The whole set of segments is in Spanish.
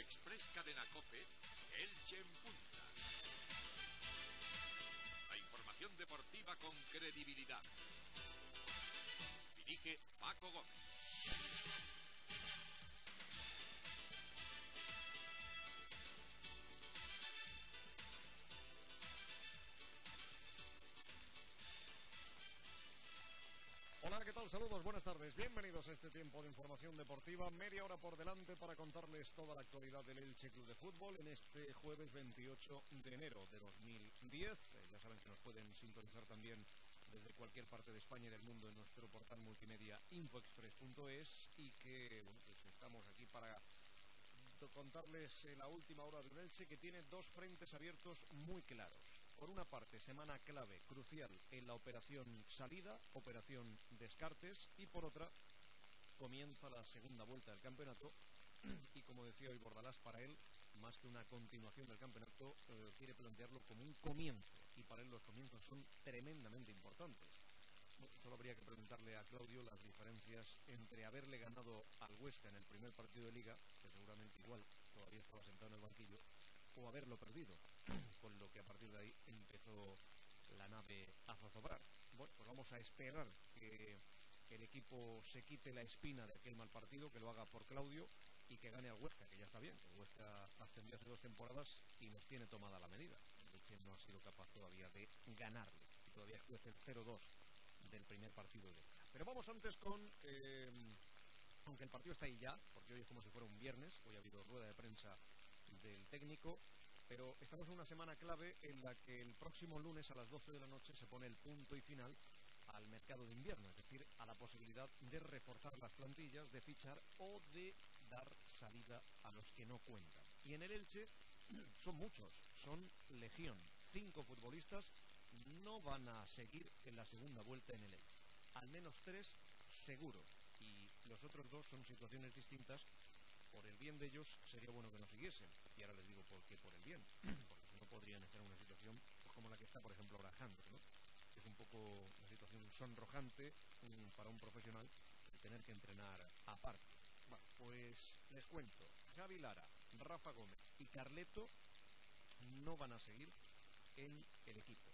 Express Cadena COPE, Elche en Punta. La información deportiva con credibilidad. Dirige Paco Gómez. Hola, ¿qué tal? Saludos, buenas tardes. Bienvenidos a este tiempo de información deportiva. Media hora por delante para contarles toda la actualidad del Elche Club de Fútbol en este jueves 28 de enero de 2010. Ya saben que nos pueden sintonizar también desde cualquier parte de España y del mundo en nuestro portal multimedia infoexpress.es y que pues estamos aquí para contarles la última hora del Elche, que tiene dos frentes abiertos muy claros. Por una parte, semana clave, crucial en la operación salida, operación descartes, y por otra, comienza la segunda vuelta del campeonato y, como decía hoy Bordalás, para él, más que una continuación del campeonato, quiere plantearlo como un comienzo, y para él los comienzos son tremendamente importantes. Bueno, solo habría que preguntarle a Claudio las diferencias entre haberle ganado al Huesca en el primer partido de Liga, que seguramente igual todavía estaba sentado en el banquillo, o haberlo perdido, con lo que a partir de ahí empezó la nave a zozobrar. Bueno, pues vamos a esperar que el equipo se quite la espina de aquel mal partido, que lo haga por Claudio y que gane al Huesca, que ya está bien, que el Huesca ascendió hace 2 temporadas y nos tiene tomada la medida. El Elche no ha sido capaz todavía de ganarle, y todavía crece el 0-2 del primer partido de Liga. Pero vamos antes con, aunque el partido está ahí ya, porque hoy es como si fuera un viernes, hoy ha habido rueda de prensa del técnico, pero estamos en una semana clave en la que el próximo lunes a las 12 de la noche se pone el punto y final al mercado de invierno, es decir, a la posibilidad de reforzar las plantillas, de fichar o de dar salida a los que no cuentan. Y en el Elche son muchos, son legión. 5 futbolistas no van a seguir en la segunda vuelta en el Elche. Al menos 3 seguro. Y los otros 2 son situaciones distintas. Por el bien de ellos sería bueno que no siguiesen. Y ahora les digo por qué por el bien. Porque si no podrían estar en una situación pues, como la que está, por ejemplo, ahora James, ¿no? Es un poco una situación sonrojante para un profesional de tener que entrenar aparte. Bueno, pues les cuento. Javi Lara, Rafa Gómez y Carleto no van a seguir en el equipo.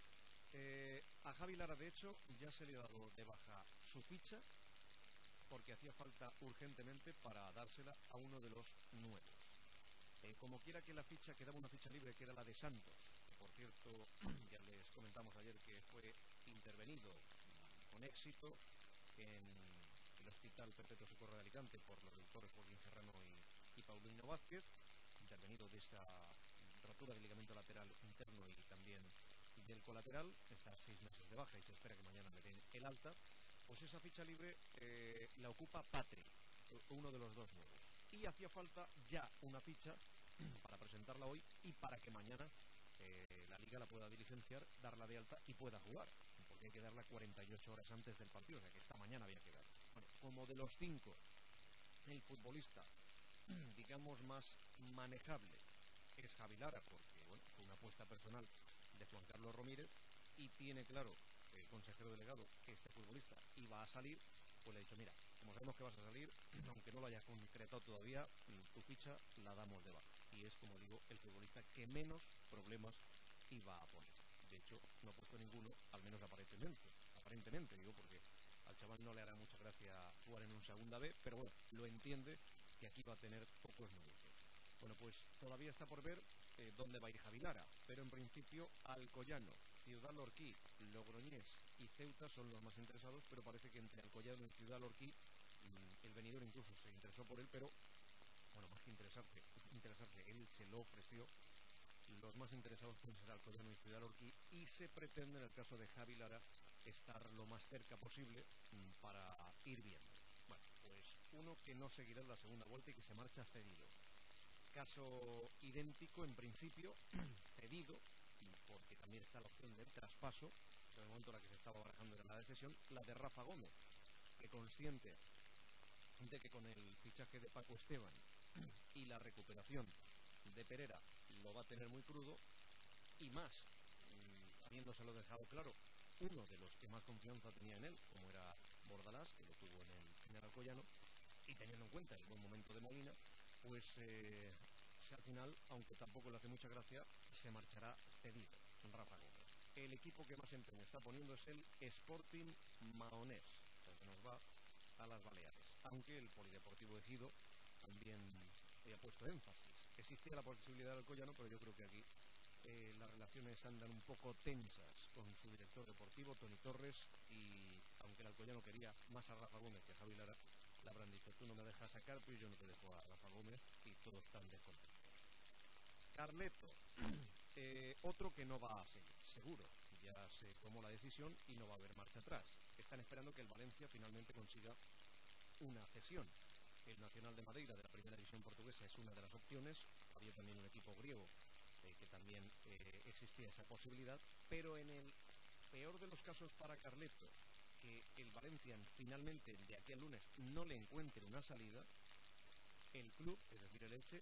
A Javi Lara, de hecho, ya se le ha dado de baja su ficha porque hacía falta urgentemente para dársela a uno de los nuevos. Como quiera que la ficha, quedaba una ficha libre que era la de Santos. Por cierto, ya les comentamos ayer que fue intervenido con éxito en el Hospital Perpetuo Socorro de Alicante por los doctores Joaquín Serrano y Paulino Vázquez, intervenido de esa rotura del ligamento lateral interno y también del colateral. Está 6 meses de baja y se espera que mañana le den el alta. Pues esa ficha libre la ocupa Patri, uno de los 2 nuevos. Y hacía falta ya una ficha para presentarla hoy y para que mañana la Liga la pueda diligenciar, darla de alta y pueda jugar, porque hay que darla 48 horas antes del partido, o sea que esta mañana había que dar. Bueno, como de los 5, el futbolista, digamos, más manejable es Javi Lara, porque bueno, fue una apuesta personal de Juan Carlos Romírez y tiene claro el consejero delegado que este futbolista iba a salir. Pues le he dicho, mira, como sabemos que vas a salir, aunque no lo hayas concretado todavía, tu ficha la damos de baja. Y es, como digo, el futbolista que menos problemas iba a poner. De hecho, no ha puesto ninguno, al menos aparentemente. Aparentemente, digo, porque al chaval no le hará mucha gracia jugar en un segunda B, pero bueno, lo entiende que aquí va a tener pocos minutos. Bueno, pues todavía está por ver dónde va a ir Javi Lara, pero en principio Alcoyano, Ciudad Lorquí, Logroñés y Ceuta son los más interesados, pero parece que entre Alcoyano y Ciudad Lorquí el venidor incluso se interesó por él, pero bueno, más que interesarse, él se lo ofreció. Los más interesados pueden ser Alcoyano y Ciudad Lorquí y se pretende, en el caso de Javi Lara, estar lo más cerca posible para ir viendo. Bueno, pues uno que no seguirá en la segunda vuelta y que se marcha cedido. Caso idéntico, en principio, cedido, porque también está la opción del traspaso, en el momento en la que se estaba barajando la decisión, la de Rafa Gómez, que consciente de que con el fichaje de Paco Esteban y la recuperación de Perera lo va a tener muy crudo, y más, habiéndoselo dejado claro uno de los que más confianza tenía en él, como era Bordalás, que lo tuvo en el Alcoyano, y teniendo en cuenta el buen momento de Molina, pues al final, aunque tampoco le hace mucha gracia, se marchará cedido Rafa Gómez. El equipo que más empeño está poniendo es el Sporting Maonés, que nos va a las Baleares, aunque el Polideportivo Ejido también ha puesto énfasis. Existía la posibilidad del Alcoyano, pero yo creo que aquí las relaciones andan un poco tensas con su director deportivo, Toni Torres, y aunque el Alcoyano quería más a Rafa Gómez que a Javi Lara, le habrán dicho: tú no me dejas a Carpio y yo no te dejo a Rafa Gómez, y todos están descontentos. Carleto, otro que no va a seguir, seguro. Ya se tomó la decisión y no va a haber marcha atrás. Están esperando que el Valencia finalmente consiga una cesión. El Nacional de Madeira, de la primera división portuguesa, es una de las opciones. Había también un equipo griego que también existía esa posibilidad, pero en el peor de los casos para Carleto, que el Valencia finalmente de aquí al lunes no le encuentre una salida, el club, es decir el Elche,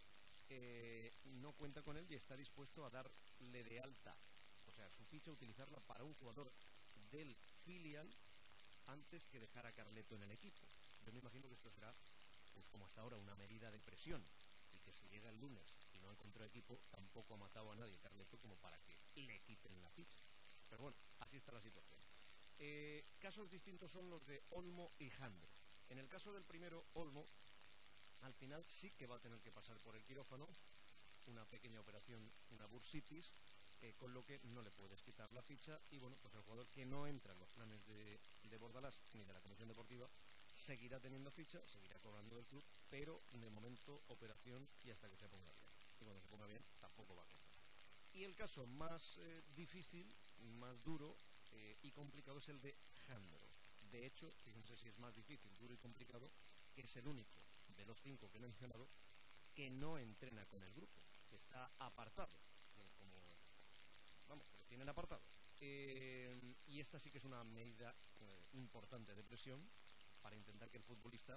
no cuenta con él y está dispuesto a darle de alta, o sea, su ficha, utilizarla para un jugador del filial antes que dejar a Carleto en el equipo. Yo me imagino que esto será, pues como hasta ahora, una medida de presión, y que si llega el lunes y no ha encontrado equipo, tampoco ha matado a nadie Carleto como para que le quiten la ficha. Pero bueno, así está la situación. Casos distintos son los de Olmo y Jandro. En el caso del primero, Olmo, al final sí que va a tener que pasar por el quirófano, una pequeña operación, una bursitis, con lo que no le puedes quitar la ficha, y bueno, pues el jugador que no entra en los planes de Bordalás ni de la Comisión Deportiva seguirá teniendo ficha, seguirá cobrando del club, pero de momento operación y hasta que se ponga bien. Y cuando se ponga bien tampoco va a cobrar. Y el caso más difícil, más duro y complicado es el de Jandro. De hecho, fíjense si es más difícil, duro y complicado, que es el único de los 5 que he mencionado que no entrena con el grupo, que está apartado, vamos, que lo tienen apartado. Y esta sí que es una medida importante de presión para intentar que el futbolista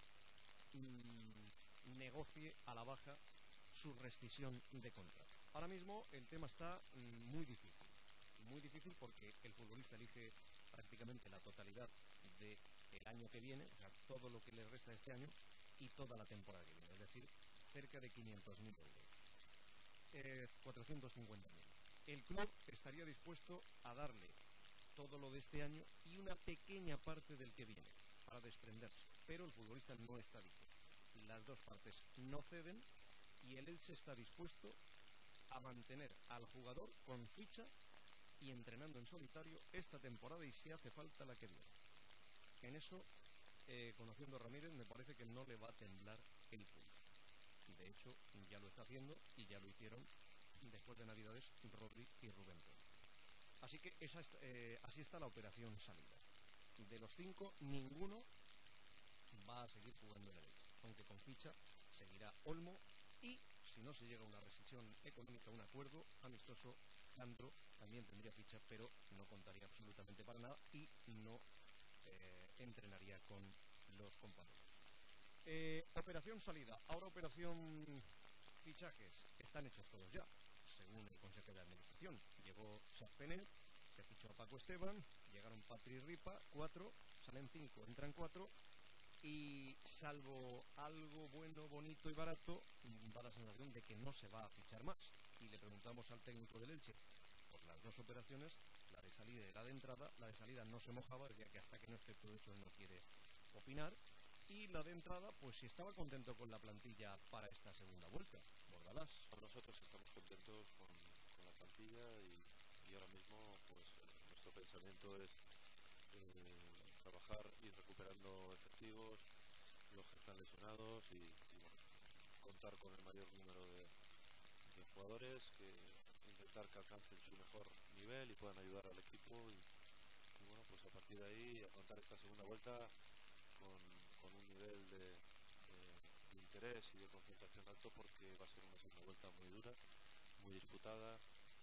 negocie a la baja su rescisión de contrato. Ahora mismo el tema está muy difícil porque el futbolista elige prácticamente la totalidad del año que viene, o sea, todo lo que le resta de este año y toda la temporada que viene, es decir, cerca de 500.000 euros, 450.000. El club estaría dispuesto a darle todo lo de este año y una pequeña parte del que viene para desprenderse, pero el futbolista no está dispuesto. Las dos partes no ceden y el Elche está dispuesto a mantener al jugador con ficha y entrenando en solitario esta temporada, y si hace falta la que viene. En eso, conociendo a Ramírez, me parece que no le va a temblar el pulso. De hecho, ya lo está haciendo y ya lo hicieron después de Navidades Rodri y Rubén Pérez. Así que así está la operación salida. De los 5, ninguno va a seguir jugando en el Elche, aunque con ficha seguirá Olmo, y si no se llega a una rescisión económica, un acuerdo amistoso, Jandro también tendría ficha, pero no contaría absolutamente para nada y no entrenaría con los compañeros. Operación salida. Ahora operación fichajes. Están hechos todos ya, según el Consejo de Administración. Llegó Sarpenet, se fichó a Paco Esteban, llegaron Patri y Ripa, 4, salen 5, entran 4, y salvo algo bueno, bonito y barato, da la sensación de que no se va a fichar más. Y le preguntamos al técnico del Elche por las dos operaciones, la de salida y la de entrada. La de salida no se mojaba, decía que hasta que no esté todo eso no quiere opinar. Y la de entrada, pues si estaba contento con la plantilla para esta segunda vuelta. Bordalás. Nosotros estamos contentos con la plantilla y ahora mismo pues nuestro pensamiento es trabajar y recuperando efectivos, los que están lesionados y bueno, contar con el mayor número de jugadores, que intentar que alcancen su mejor nivel y puedan ayudar al equipo y bueno, pues a partir de ahí afrontar esta segunda vuelta con un nivel de interés y de concentración alto, porque va a ser una segunda vuelta muy dura, muy disputada,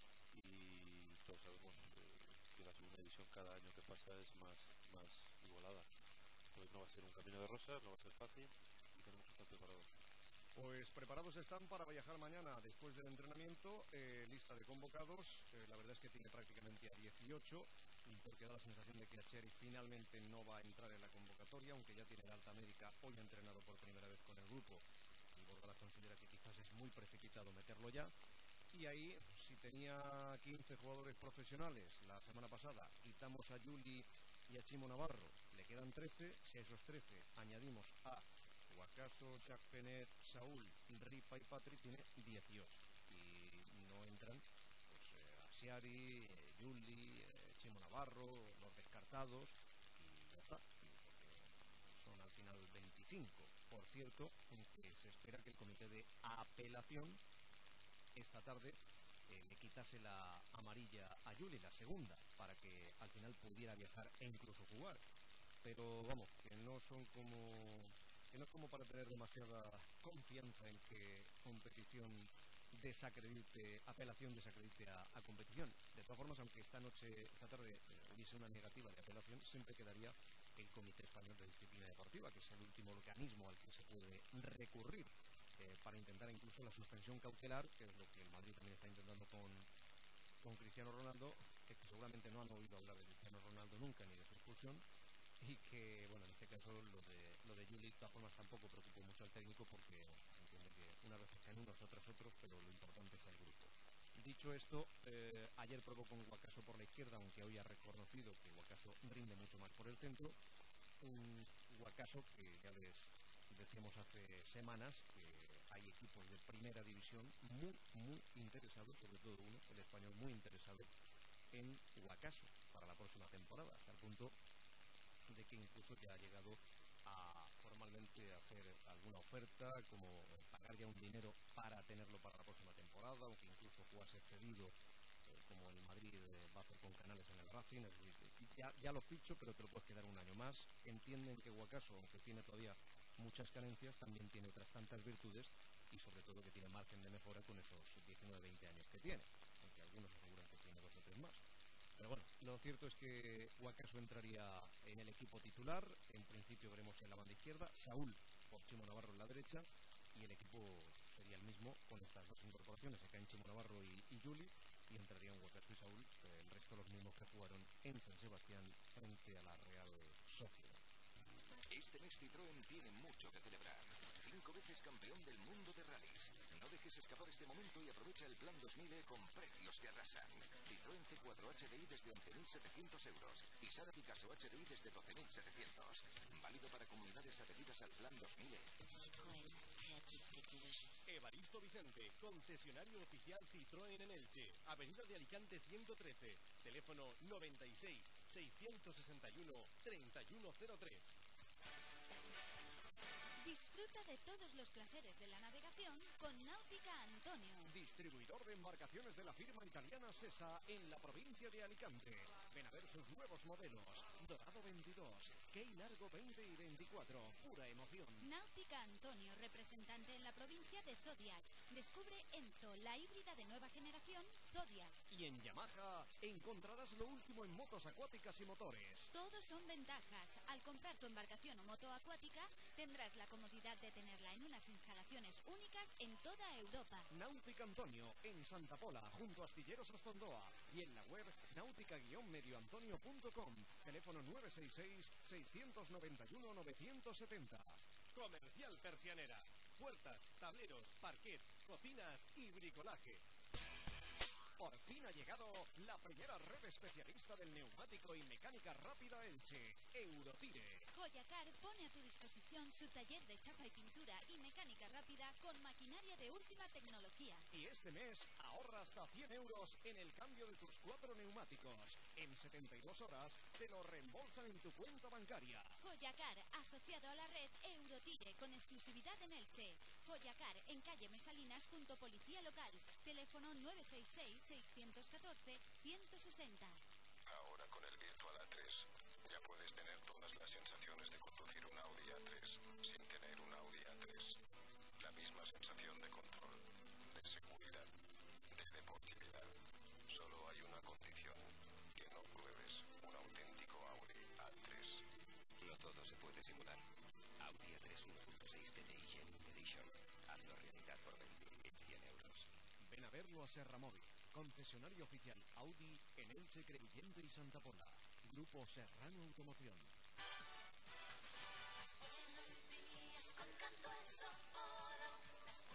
y todos sabemos que la segunda división cada año que pasa es más igualada. Pues no va a ser un camino de rosas, no va a ser fácil y tenemos que estar preparados. Pues preparados están para viajar mañana después del entrenamiento. Lista de convocados, la verdad es que tiene prácticamente a 18, porque da la sensación de que Acheri finalmente no va a entrar en la convocatoria, aunque ya tiene la alta médica. Hoy ha entrenado por primera vez con el grupo y Bordalás considera que quizás es muy precipitado meterlo ya. Y ahí, si tenía 15 jugadores profesionales la semana pasada, quitamos a Juli y a Chimo Navarro, le quedan 13. Si a esos 13 añadimos a Guacaso, Jacques Penet, Saúl, Ripa y Patri, tiene 18. Y no entran pues Asiari, Juli, Chimo Navarro, los descartados, y ya está. Porque son al final 25. Por cierto, que se espera que el comité de apelación esta tarde le quitase la amarilla a Juli, la segunda, para que al final pudiera viajar e incluso jugar. Pero vamos, que no es como para tener demasiada confianza en que apelación desacredite a competición. De todas formas, aunque esta tarde hubiese una negativa de apelación, siempre quedaría el Comité Español de Disciplina Deportiva, que es el último organismo al que se puede recurrir para intentar incluso la suspensión cautelar, que es lo que el Madrid también está intentando con Cristiano Ronaldo, que seguramente no han oído hablar de Cristiano Ronaldo nunca ni de su expulsión, y que, bueno, en este caso lo de Juli, de todas formas, tampoco preocupó mucho al técnico, porque entiende que unas veces caen unos, otras otros, pero lo importante es el grupo. Dicho esto, ayer probó con Guacaso por la izquierda, aunque hoy ha reconocido que Guacaso rinde mucho más por el centro. Un Guacaso que ya les decíamos hace semanas que hay equipos de primera división muy interesados, sobre todo uno, el Español, muy interesado en Guacaso para la próxima temporada, hasta el punto de que incluso ya ha llegado a formalmente hacer alguna oferta, como pagar ya un dinero para tenerlo para la próxima temporada, aunque incluso jugase cedido, como el Madrid va a hacer con Canales en el Racing. Es decir, ya lo ficho, pero te lo puedes quedar un año más. Entienden que Guacaso, aunque tiene todavía muchas carencias, también tiene otras tantas virtudes, y sobre todo que tiene margen de mejora con esos 19-20 años que tiene, aunque algunos aseguran que tiene 2 o 3 más. Pero bueno, lo cierto es que Guacaso entraría en el equipo titular. En principio veremos en la banda izquierda Saúl por Chimo Navarro en la derecha, y el equipo sería el mismo con estas dos incorporaciones. Se caen Chimo Navarro y Juli, y entrarían Guacaso y Saúl, el resto los mismos que jugaron en San Sebastián frente a la Real Sociedad. Este mes Citroën tiene mucho que celebrar. 5 veces campeón del mundo de rallies. No dejes escapar este momento y aprovecha el plan 2000E con precios que arrasan. Citroën C4 HDI desde 11.700 euros y Sara Picasso HDI desde 12.700. Válido para comunidades adheridas al plan 2000E. Citroën Creative Technology. Evaristo Vicente, concesionario oficial Citroën en Elche, Avenida de Alicante 113, teléfono 96 661 3103. Disfruta de todos los placeres de la navegación con Náutica Antonio. Distribuidor de embarcaciones de la firma italiana Sesa en la provincia de Alicante. Ven a ver sus nuevos modelos. Dorado 22, Key Largo 20 y 24. Pura emoción. Náutica Antonio, representante en la provincia de Zodiac. Descubre Enzo, la híbrida de nueva generación Zodiac. Y en Yamaha encontrarás lo último en motos acuáticas y motores. Todos son ventajas. Al comprar tu embarcación o moto acuática, tendrás la comodidad de tenerla en unas instalaciones únicas en toda Europa. Náutica Antonio, en Santa Pola, junto a Astilleros Astondoa. Y en la web náutica-medioantonio.com. Teléfono 966-691-970. Comercial Persianera. Puertas, tableros, parquet, cocinas y bricolaje. Por fin ha llegado la primera red especialista del neumático y mecánica rápida Elche, Eurotire. Joyacar pone a tu disposición su taller de chapa y pintura y mecánica rápida con maquinaria de última tecnología. Y este mes ahorra hasta 100 euros en el cambio de tus 4 neumáticos. En 72 horas te lo reembolsan en tu cuenta bancaria. Joyacar, asociado a la red Eurotire con exclusividad en Elche. Joyacar, en calle Mesalinas junto Policía Local. Teléfono 966-614-160. Ahora con el Virtual A3 ya puedes tener todas las sensaciones de conducir un Audi A3 sin tener un Audi A3. La misma sensación de control, de seguridad, de deportividad. Solo hay una condición, que no pruebes un auténtico Audi A3. No todo se puede simular. Audi A3 1.6 TDI Genuine Edition. Hazlo realidad por 20.100 euros. Ven a verlo a Serra Móvil, concesionario oficial Audi en Elche, Crevillente y Santa Pola. Grupo Serrano Automoción. Los buenos días con Canto Eso Oro. Las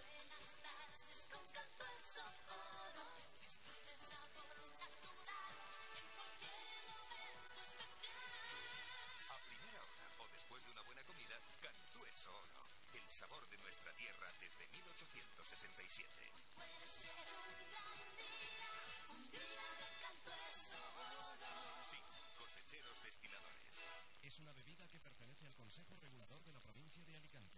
calidad, Cantú es oro. El sabor de nuestra tierra desde 1867. Puede ser un gran día, un día de Cantú es oro. Sí, cosecheros destiladores. Es una bebida que pertenece al Consejo Regulador de la provincia de Alicante.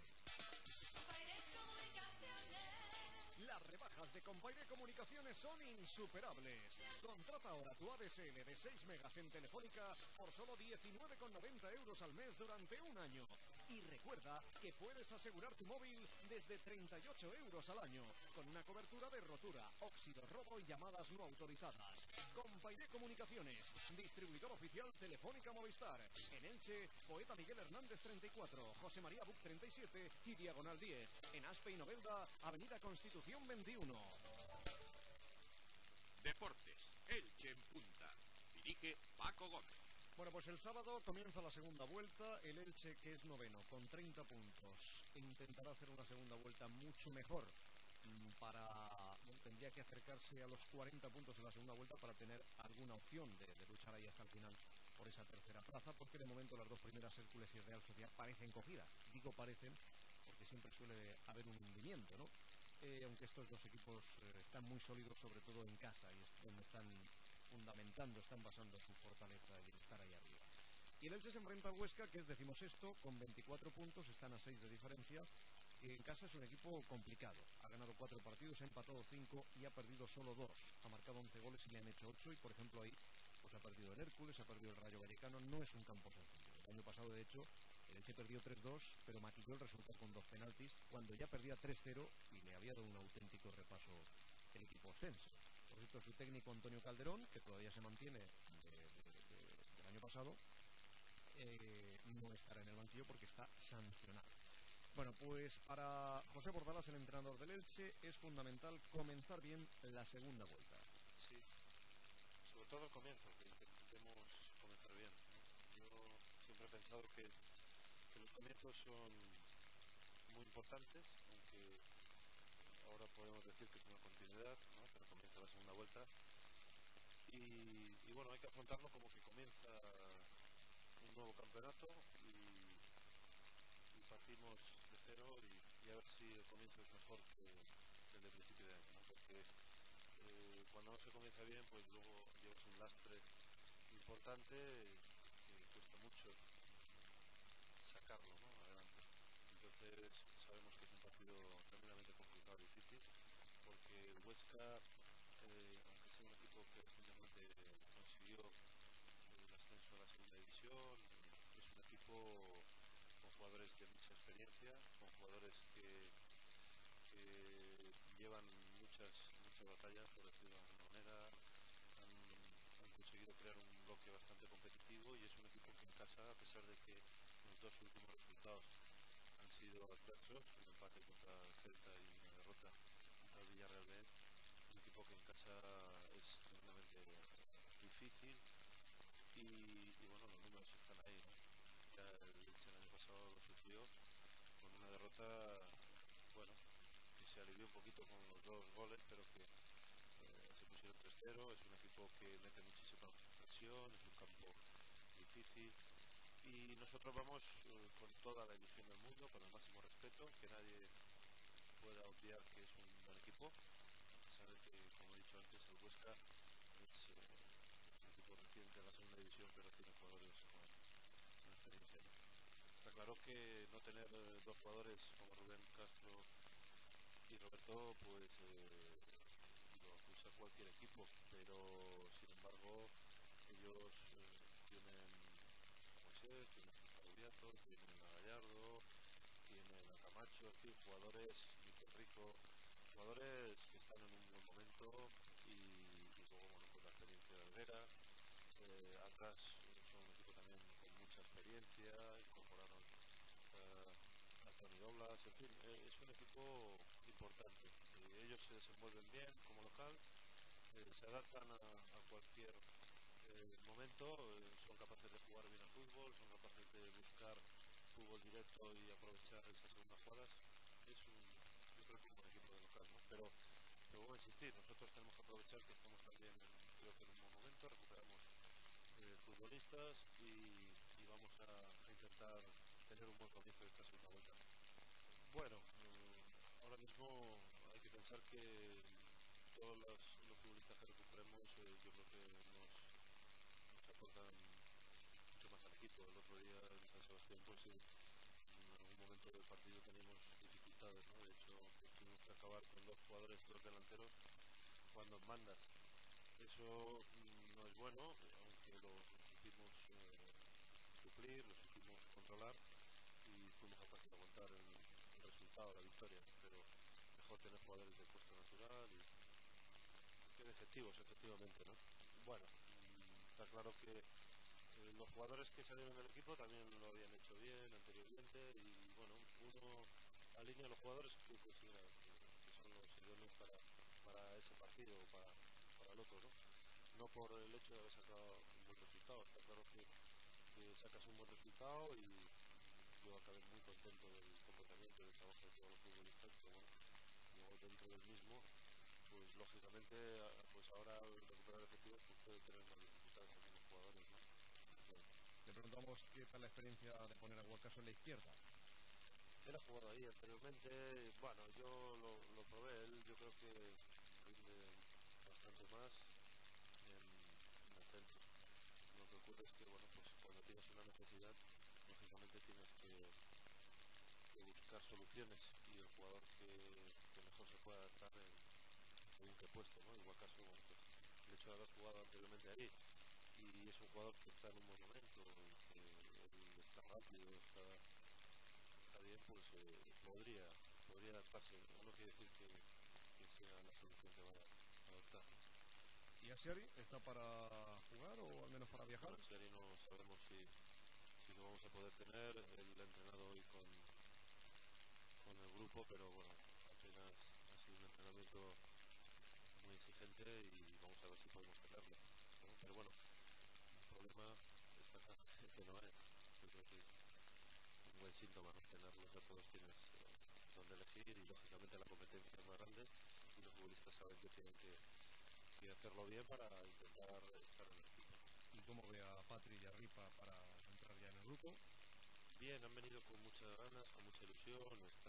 Las rebajas de Compaire Comunicaciones son insuperables. Contrata ahora tu ADSL de 6 megas en Telefónica por solo 19,90 euros al mes durante un año. Y recuerda que puedes asegurar tu móvil desde 38 euros al año, con una cobertura de rotura, óxido, robo y llamadas no autorizadas. Compaire Comunicaciones, distribuidor oficial Telefónica Movistar. En Elche, Poeta Miguel Hernández 34, José María Buc 37 y Diagonal 10. En Aspe y Novelda, Avenida Constitución 21. Deportes, Elche en punta. Dirige Paco Gómez. Bueno, pues el sábado comienza la segunda vuelta. El Elche, que es noveno, con 30 puntos, intentará hacer una segunda vuelta mucho mejor. Tendría que acercarse a los 40 puntos en la segunda vuelta para tener alguna opción de luchar ahí hasta el final por esa tercera plaza, porque de momento las dos primeras, Hércules y Real Sociedad, parecen cogidas. Digo parecen porque siempre suele haber un hundimiento, ¿no? Aunque estos dos equipos están muy sólidos, sobre todo en casa, y es donde están fundamentando, están basando su fortaleza y el estar ahí arriba. Y el Elche se enfrenta al Huesca, que es 16º, con 24 puntos, están a 6 de diferencia. En casa es un equipo complicado. Ha ganado 4 partidos, ha empatado 5 y ha perdido solo 2. Ha marcado 11 goles y le han hecho 8. Y, por ejemplo, ahí pues ha perdido el Hércules, ha perdido el Rayo Vallecano. No es un campo sencillo. El año pasado, de hecho, el Elche perdió 3-2, pero maquilló el resultado con 2 penaltis, cuando ya perdía 3-0 y le había dado un auténtico repaso el equipo ostense. Por cierto, su técnico Antonio Calderón, que todavía se mantiene del año pasado, no estará en el banquillo porque está sancionado. Bueno, pues para José Bordalas, el entrenador del Elche, es fundamental comenzar bien la segunda vuelta. Sí, sobre todo el comienzo, que intentemos comenzar bien, ¿no? Yo siempre he pensado que los comienzos son muy importantes, aunque ahora podemos decir que es una continuidad, ¿no? Pero comienza la segunda vuelta y bueno, hay que afrontarlo como que comienza un nuevo campeonato y partimos de cero y a ver si el comienzo es mejor que el de principio de año, ¿no? Porque cuando no se comienza bien, pues luego llevas un lastre importante que cuesta mucho sacarlo, ¿no? Adelante. Entonces sabemos que es un partido tremendamente complicado y difícil, porque el Huesca, aunque sea un equipo que recientemente consiguió el ascenso a la segunda división, es un equipo con jugadores de mucha experiencia, con jugadores que llevan muchas batallas, por decirlo de alguna manera, han conseguido crear un bloque bastante competitivo y es un equipo que en casa, a pesar de que los dos últimos resultados han sido adversos, un empate contra el Celta y una derrota contra el Villarreal B, es un equipo que en casa es tremendamente difícil y bueno, los números están ahí, ¿no? Ya el año pasado lo sufrió con una derrota, bueno, que se alivió un poquito con los 2 goles, pero que se pusieron 3-0. Es un equipo que mete muchísima presión, es un campo difícil y nosotros vamos con toda la ilusión del mundo, con el máximo respeto, que nadie pueda obviar que es un buen equipo, a pesar de que, como he dicho antes, el Huesca es un equipo reciente en la segunda división, pero tiene jugadores con experiencia, ¿no? Está claro que no tener 2 jugadores como Rubén Castro y Roberto, pues lo acusa cualquier equipo, pero sin embargo ellos tienen a Moisés, tienen a Rubiato, tienen a Gallardo, tienen a Camacho, en fin, jugadores, Miquel Rico, jugadores que están en un buen momento y luego, bueno, pues la experiencia de Alvera, atrás son un equipo también con mucha experiencia, incorporaron a Tony Doblas, en fin, es un equipo importante. Ellos se desenvuelven bien como local, se adaptan a cualquier momento, son capaces de jugar bien al fútbol, son capaces de buscar fútbol directo y aprovechar esas segundas jugadas. Yo creo que es un buen equipo de local, ¿no? Pero voy a insistir, nosotros tenemos que aprovechar que estamos también, creo que en un buen momento, recuperamos futbolistas y vamos a intentar tener un buen comienzo de esta segunda vuelta. Bueno, ahora mismo hay que pensar que todos los futbolistas que recuperemos yo creo que nos aportan mucho más al equipo. El otro día en San Sebastián pues en algún momento del partido teníamos dificultades, ¿no? De hecho pues, tuvimos que acabar con 2 jugadores, 2 delanteros cuando mandas. Eso no es bueno, aunque lo supimos suplir, lo supimos controlar y fuimos capaces de aguantar el resultado, la victoria, pero mejor tener jugadores de puesto natural y que de efectivos, efectivamente, ¿no? Bueno, está claro que los jugadores que salieron del equipo también lo habían hecho bien anteriormente y bueno, uno alinea a los jugadores que considera que son los idóneos para ese partido o para el otro, ¿no? No por el hecho de haber sacado un buen resultado, está claro que sacas un buen resultado y yo acabé muy contento del comportamiento y del trabajo de todos los futbolistas, pero bueno, luego dentro del mismo, pues lógicamente, pues ahora al recuperar efectivos pues puede tener más dificultades algunos jugadores, ¿no? Le preguntamos qué tal la experiencia de poner a Guacaso en la izquierda. Él ha jugado ahí anteriormente, bueno, yo lo probé, él yo creo que rinde bastante más en el centro. Lo que ocurre es que, bueno, pues cuando tienes una necesidad, lógicamente tienes que buscar soluciones y el jugador que mejor se pueda adaptar según qué puesto, ¿no? Igual caso, bueno, pues el hecho de haber jugado anteriormente ahí y es un jugador que está en un buen momento, que él está rápido, está bien, pues podría adaptarse. No quiere decir que sea la solución que vaya a adoptar, ¿no? ¿Y Asiari está para jugar o al menos para viajar? Bueno, Asiari no sabemos si lo vamos a poder tener. Él ha entrenado hoy con el grupo, pero bueno, apenas ha sido un entrenamiento muy exigente y vamos a ver si podemos tenerlo, ¿no? Pero bueno, el problema está claro que no es. Yo creo que es un buen síntoma, ¿no? Tenerlos a todos tienes donde elegir y lógicamente la competencia es más grande y los futbolistas saben que tienen que hacerlo bien para intentar estar en el equipo. ¿Y cómo ve a Patri y a Ripa para entrar ya en el grupo? Bien, han venido con muchas ganas, con mucha ilusión,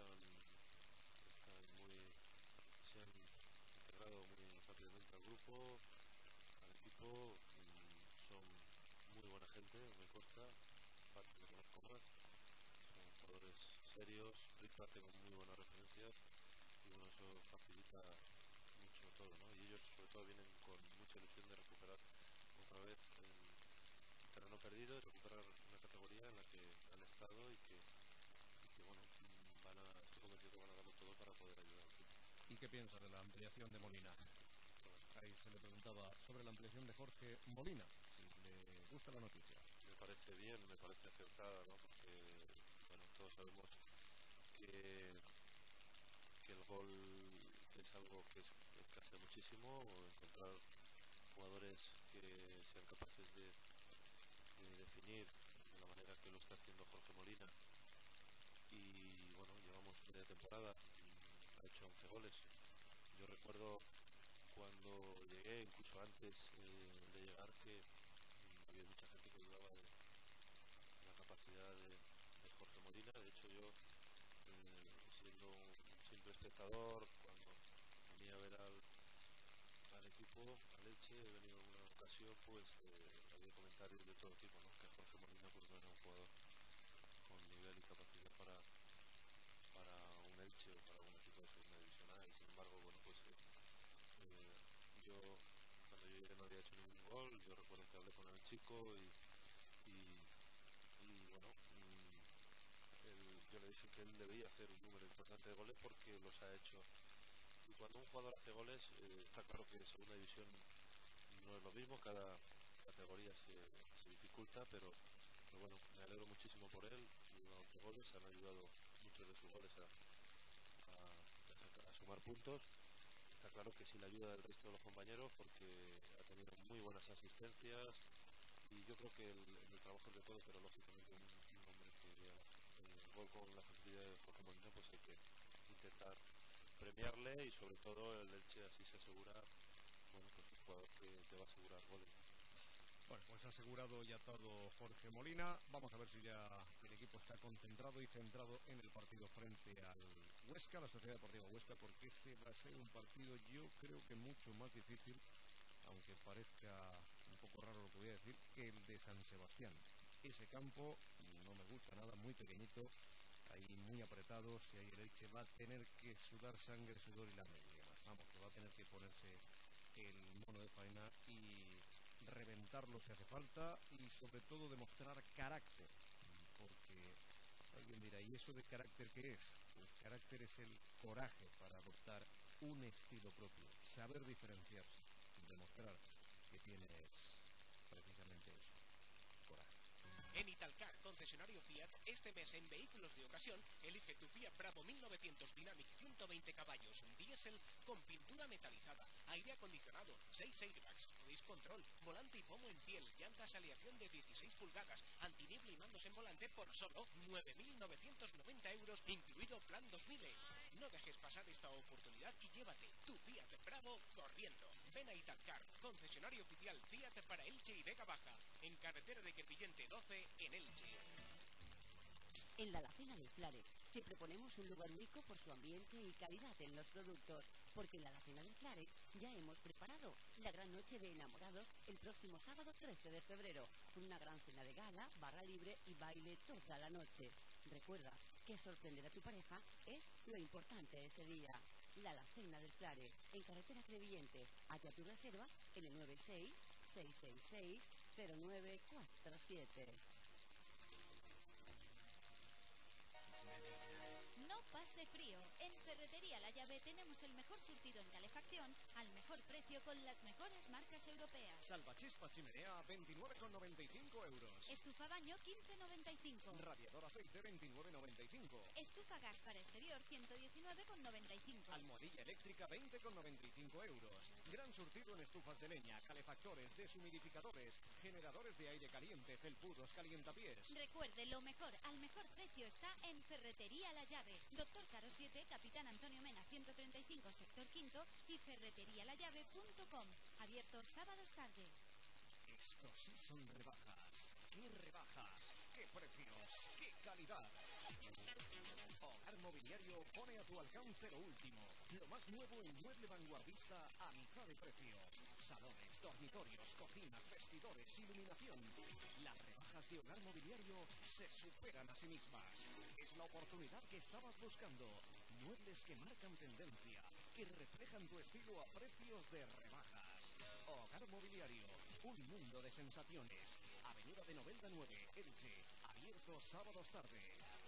están muy, se han integrado muy rápidamente al grupo, al equipo, son muy buena gente, me consta, Patri lo conozco más, son jugadores serios, Ripa tengo muy buenas referencias y bueno, eso facilita mucho todo, ¿no? Y ellos sobre todo vienen con mucha ilusión de recuperar otra vez el terreno perdido y recuperar una categoría en la que han estado y que bueno, estoy convencido que van a darlo todo para poder ayudar al club. ¿Y qué piensa de la ampliación de Molina? Ahí se le preguntaba sobre la ampliación de Jorge Molina, si le gusta la noticia. Me parece bien, me parece acertada, ¿no? Porque bueno, todos sabemos que el gol es algo que escasea muchísimo, encontrar jugadores que sean capaces de definir de la manera que lo está haciendo Jorge Molina y bueno, llevamos media temporada, ha hecho 11 goles. Yo recuerdo cuando llegué, incluso antes de llegar, que había mucha gente que dudaba de la capacidad de Jorge Molina. De hecho yo, siendo un simple espectador, cuando venía a ver al equipo, al Elche, he venido en una ocasión, pues había comentarios de todo tipo, ¿no? Que Jorge Molina pues no era un jugador con nivel y capacidad para un Elche o para un equipo de segunda división A, y sin embargo, bueno, pues yo cuando yo llegué no había hecho ningún gol. Yo recuerdo que hablé con el chico y bueno, yo le dije que él debía hacer un número importante de goles porque los ha hecho. Y cuando un jugador hace goles, está claro que en segunda división no es lo mismo, cada categoría se dificulta, pero bueno, me alegro muchísimo por él. Lleva 11 goles, han ayudado muchos de sus goles a sumar puntos. Está claro que sin la ayuda del resto de los compañeros, porque ha tenido muy buenas asistencias y yo creo que el trabajo es de todo, pero lógicamente un hombre que vea el gol con la facilidad de Jorge Molina, pues hay que intentar premiarle y sobre todo el Elche así se asegura, bueno, pues un jugador que te va a asegurar goles, ¿no? Bueno, pues asegurado ya todo Jorge Molina. Vamos a ver si ya el equipo está concentrado y centrado en el partido frente al Huesca, la Sociedad Deportiva Huesca, porque ese va a ser un partido, yo creo que mucho más difícil, aunque parezca un poco raro lo que voy a decir, que el de San Sebastián. Ese campo no me gusta nada, muy pequeñito, ahí muy apretado. Si ahí el Elche va a tener que sudar sangre, sudor y lágrimas. Vamos, que va a tener que ponerse el mono de faena y reventarlo si hace falta, y sobre todo demostrar carácter, porque alguien dirá, ¿y eso de carácter qué es? Pues carácter es el coraje para adoptar un estilo propio, saber diferenciarse, demostrar que tienes precisamente eso, coraje. En Italcar, concesionario Fiat, este mes en vehículos de ocasión, elige tu Fiat Bravo 1900 Dynamic 120 caballos, diésel con pintura metalizada, aire acondicionado, 6 airbags, cruise control, volante y pomo en piel, llantas aleación de 16 pulgadas, antiniebla y mandos en volante por solo 9.990 euros, incluido plan 2000E. No dejes pasar esta oportunidad y llévate tu Fiat Bravo corriendo. Ven a Italcar, concesionario oficial Fiat para Elche y Vega Baja, en carretera de Crevillente 12 en Elche. En la Alacena del Claret te proponemos un lugar único por su ambiente y calidad en los productos, porque en la Alacena del Claret ya hemos preparado la gran noche de enamorados el próximo sábado 13 de febrero, con una gran cena de gala, barra libre y baile toda la noche. Recuerda que sorprender a tu pareja es lo importante ese día. La Alacena del Claret, en carretera Crevillente. Halla tu reserva en el 96-666-0947. No pase frío. En Ferretería La Llave tenemos el mejor surtido en calefacción al mejor precio con las mejores marcas europeas. Salvachispa chimenea 29,95 euros. Estufa baño 15,95. Radiador aceite 29,95. Estufa gas para exterior 119,95. Almohadilla eléctrica 20,95 euros. Gran surtido en estufas de leña, calefactores, deshumidificadores, generadores de aire caliente, felpudos, calientapiés. Recuerde, lo mejor al mejor precio está en Ferretería La Llave. Doctor Caro 7, Capitán Antonio Mena 135, sector quinto, y ferreterialallave.com. Abierto sábados tarde. Estos sí son rebajas. ¡Qué rebajas! ¡Qué precios! ¡Qué calidad! Hogar Mobiliario pone a tu alcance lo último. Lo más nuevo en mueble vanguardista a mitad de precio. Salones, dormitorios, cocinas, vestidores, iluminación. Las rebajas de Hogar Mobiliario se superan a sí mismas. Es la oportunidad que estabas buscando. Muebles que marcan tendencia, que reflejan tu estilo a precios de rebajas. Hogar Mobiliario, un mundo de sensaciones. Avenida de Novelda 9, Elche. Abierto sábados tarde.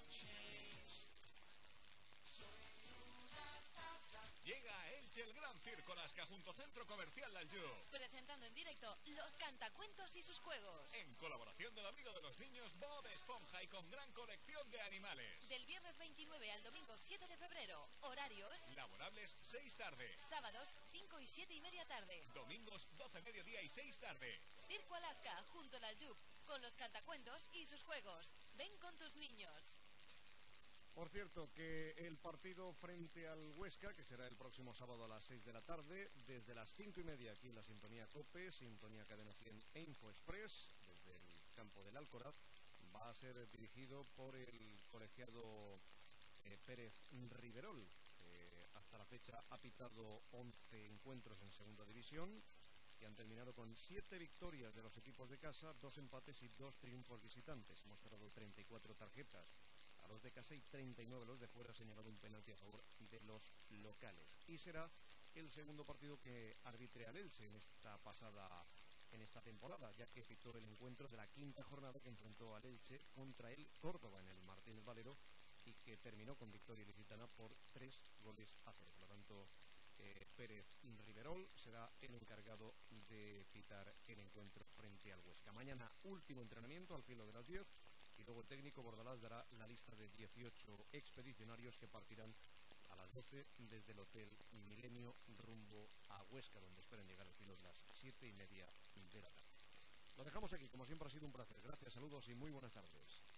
Llega a Elche el Gran Circo Lasca junto Centro Comercial Laljú. Presentando en directo los cantacuentos y sus juegos. En colaboración del amigo de los niños Bob Esponja y con gran colección de animales. Del viernes 29 al domingo 7 de febrero. Horarios. Laborables 6 tarde. Sábados 5 y 7 y media tarde. Domingos 12 mediodía y 6 tarde. Circo Alaska junto al Aljub. Con los cantacuentos y sus juegos. Ven con tus niños. Por cierto, que el partido frente al Huesca, que será el próximo sábado a las 6 de la tarde, desde las 5 y media aquí en la Sintonía COPE, Sintonía Cadena 100 e Info Express, desde el campo del Alcoraz, va a ser dirigido por el colegiado Pérez Riverol. Hasta la fecha ha pitado 11 encuentros en segunda división, que han terminado con 7 victorias de los equipos de casa, 2 empates y 2 triunfos visitantes. Hemos cerrado 34 tarjetas a los de casa y 39 los de fuera, ha señalado un penalti a favor de los locales. Y será el segundo partido que arbitre al Elche en esta temporada, ya que efectuó el encuentro de la quinta jornada que enfrentó al Elche contra el Córdoba en el Martínez Valero y que terminó con victoria ilicitana por 3-0. Por lo tanto, Pérez Riverol será el encargado de pitar el encuentro frente al Huesca. Mañana último entrenamiento al filo de las 10 y luego el técnico Bordalás dará la lista de 18 expedicionarios que partirán a las 12 desde el Hotel Milenio rumbo a Huesca, donde esperan llegar al filo de las 7:30 de la tarde. Lo dejamos aquí, como siempre ha sido un placer. Gracias, saludos y muy buenas tardes.